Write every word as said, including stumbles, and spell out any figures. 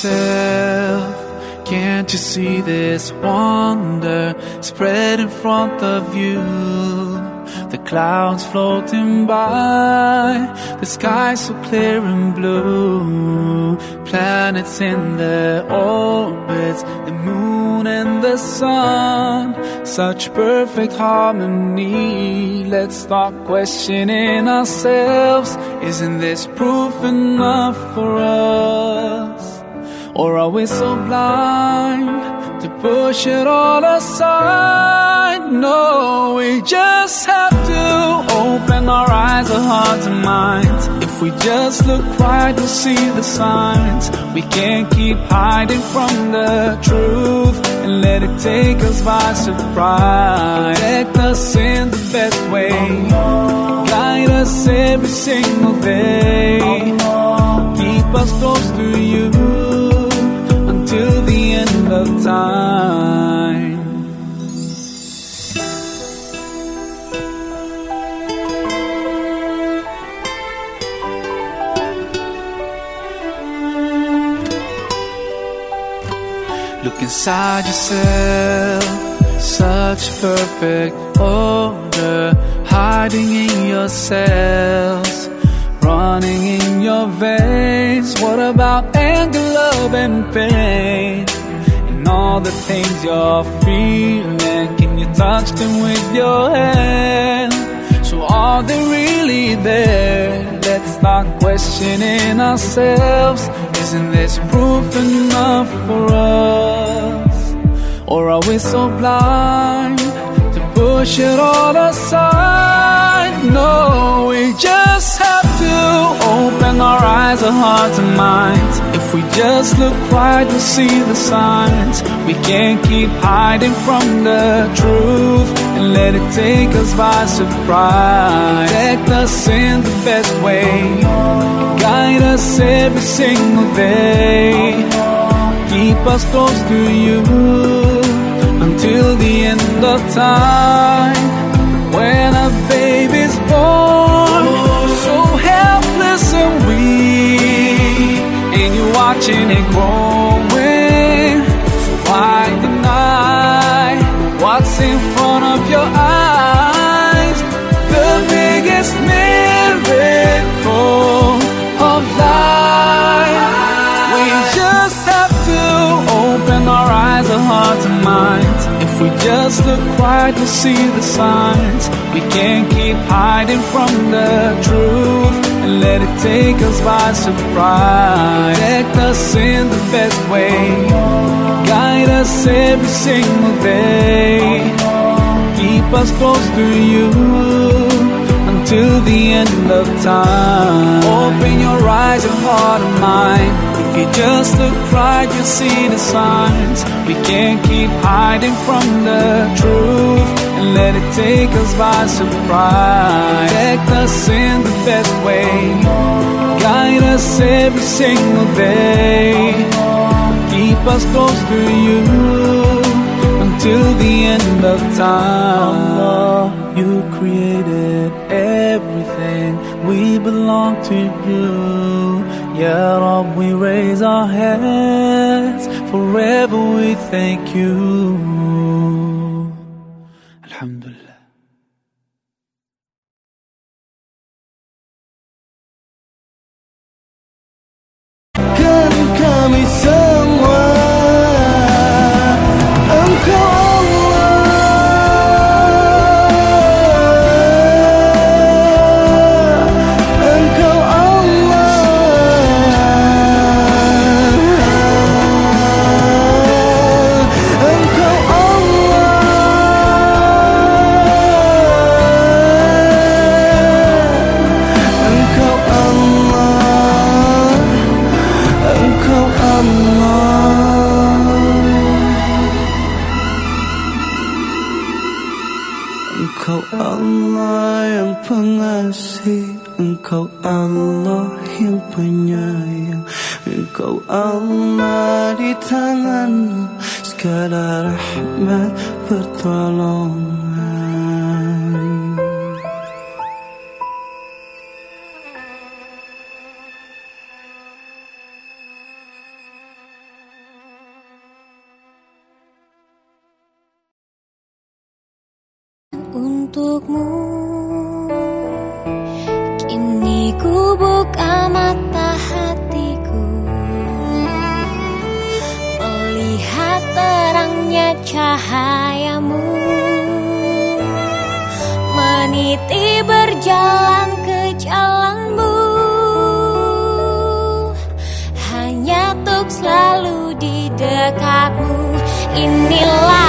yourself. Can't you see this wonder spread in front of you? The clouds floating by, the sky so clear and blue. Planets in their orbits, the moon and the sun. Such perfect harmony. Let's start questioning ourselves. Isn't this proof enough for us? Or are we so blind to push it all aside? No, we just have to open our eyes, our hearts and minds. If we just look right, we'll see the signs. We can't keep hiding from the truth and let it take us by surprise. Protect us in the best way, guide us every single day. Keep us close to you till the end of time. Look inside yourself, such perfect order, hiding in your cells, running in your veins. What about anger, love and pain? And all the things you're feeling, can you touch them with your hand? So are they really there? Let's start questioning ourselves. Isn't this proof enough for us? Or are we so blind to push it all aside? No, we just have to open our eyes, our hearts and minds. If we just look right, we'll see the signs. We can't keep hiding from the truth and let it take us by surprise. Protect us in the best way, guide us every single day. Keep us close to you until the end of time. When a baby's born, so helpless and weak, and you're watching it growing. So why deny what's in front of your eyes? The biggest miracle of life. We just have to open our eyes, our hearts and minds. If we just look right, we'll see the signs. We can't keep hiding from the truth and let it take us by surprise. Protect us in the best way, guide us every single day. Keep us close to you until the end of time. Open your eyes, your heart and mind. If you just look right, you'll see the signs. We can't keep hiding from the truth and let it take us by surprise. Protect us in the best way, guide us every single day. Keep us close to you until the end of time. Allah, you created everything, we belong to you. Ya Rab, we raise our hands, forever we thank you. Alhamdulillah. Kan kami semua Engkau Engkau Allah yang pengasih, Engkau Allah yang penyayang, Engkau Allah di tangan-Mu segala rahmat pertolongan. untukmu. Kini ku buka mata hatiku, melihat terangnya cahayamu, meniti berjalan ke jalanmu, hanya untuk selalu di dekatmu. Inilah